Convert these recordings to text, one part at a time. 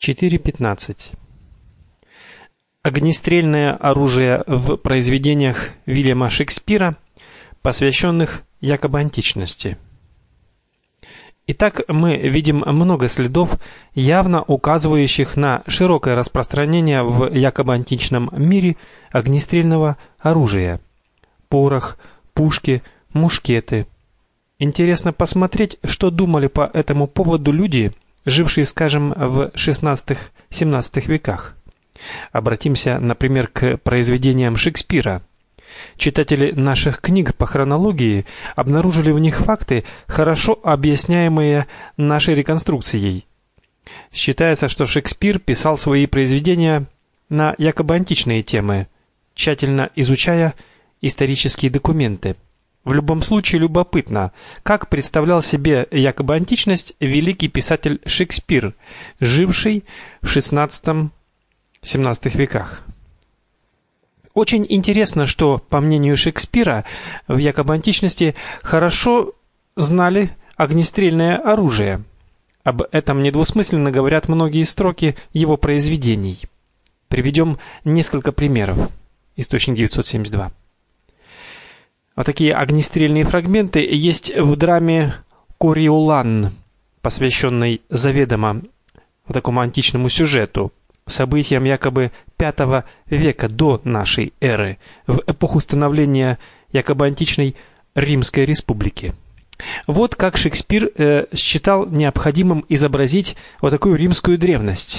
4.15. Огнестрельное оружие в произведениях Вильяма Шекспира, посвященных якобы античности. Итак, мы видим много следов, явно указывающих на широкое распространение в якобы античном мире огнестрельного оружия: порох, пушки, мушкеты. Интересно посмотреть, что думали по этому поводу люди, жившие, скажем, в XVI-XVII веках. Обратимся, например, к произведениям Шекспира. Читатели наших книг по хронологии обнаружили в них факты, хорошо объясняемые нашей реконструкцией. Считается, что Шекспир писал свои произведения на якобы античные темы, тщательно изучая исторические документы. В любом случае любопытно, как представлял себе якобы античность великий писатель Шекспир, живший в XVI-XVII веках. Очень интересно, что, по мнению Шекспира, в якобы античности хорошо знали огнестрельное оружие. Об этом недвусмысленно говорят многие строки его произведений. Приведем несколько примеров. Источник 972. Вот такие огнестрельные фрагменты есть в драме «Кориолан», посвященной заведомо такому античному сюжету, событиям якобы V века до нашей эры, в эпоху становления якобы античной Римской республики. Вот как Шекспир считал необходимым изобразить вот такую римскую древность.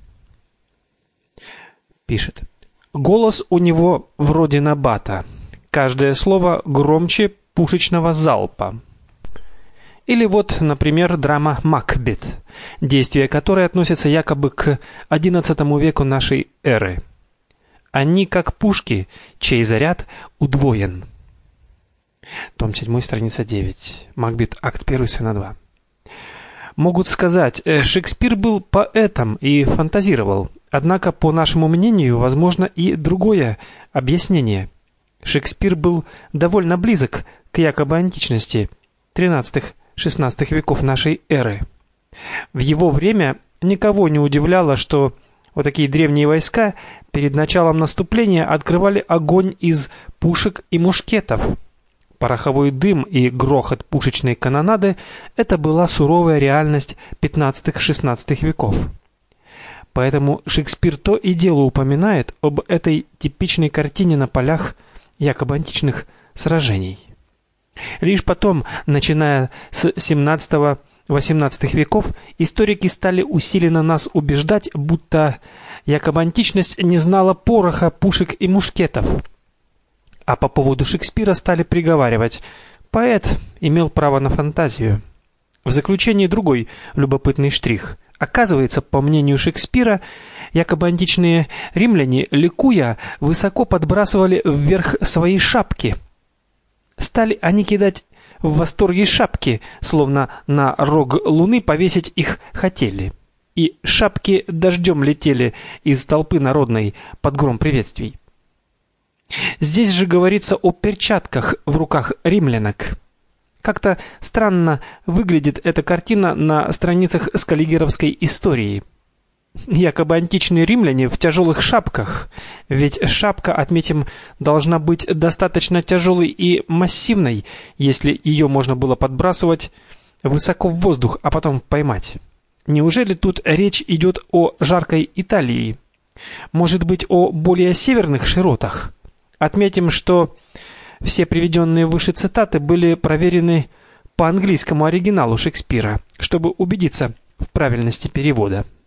Пишет: «Голос у него вроде набата, каждое слово громче пушечного залпа». Или вот, например, драма «Макбет», действие которой относится якобы к XI веку нашей эры. Они как пушки, чей заряд удвоен. Том 7, страница 9. Макбет, акт 1, сцена 2. Могут сказать, Шекспир был поэтом и фантазировал. Однако, по нашему мнению, возможно и другое объяснение. Шекспир был довольно близок к якобы античности XIII-XVI веков нашей эры. В его время никого не удивляло, что вот такие древние войска перед началом наступления открывали огонь из пушек и мушкетов. Пороховой дым и грохот пушечной канонады – это была суровая реальность XV-XVI веков. Поэтому Шекспир то и дело упоминает об этой типичной картине на полях якобы античных сражений. Лишь потом, начиная с XVII-XVIII веков, историки стали усиленно нас убеждать, будто якобы античность не знала пороха, пушек и мушкетов. А по поводу Шекспира стали приговаривать: поэт имел право на фантазию. В заключение другой любопытный штрих. Оказывается, по мнению Шекспира, якобы античные римляне, ликуя, высоко подбрасывали вверх свои шапки. Стали они кидать в восторге шапки, словно на рог луны повесить их хотели. И шапки дождем летели из толпы народной под гром приветствий. Здесь же говорится о перчатках в руках римлянок. Как-то странно выглядит эта картина на страницах скаллигеровской истории. Якобы античные римляне в тяжелых шапках, ведь шапка, отметим, должна быть достаточно тяжелой и массивной, если ее можно было подбрасывать высоко в воздух, а потом поймать. Неужели тут речь идет о жаркой Италии? Может быть, о более северных широтах? Отметим, что все приведенные выше цитаты были проверены по английскому оригиналу Шекспира, чтобы убедиться в правильности перевода.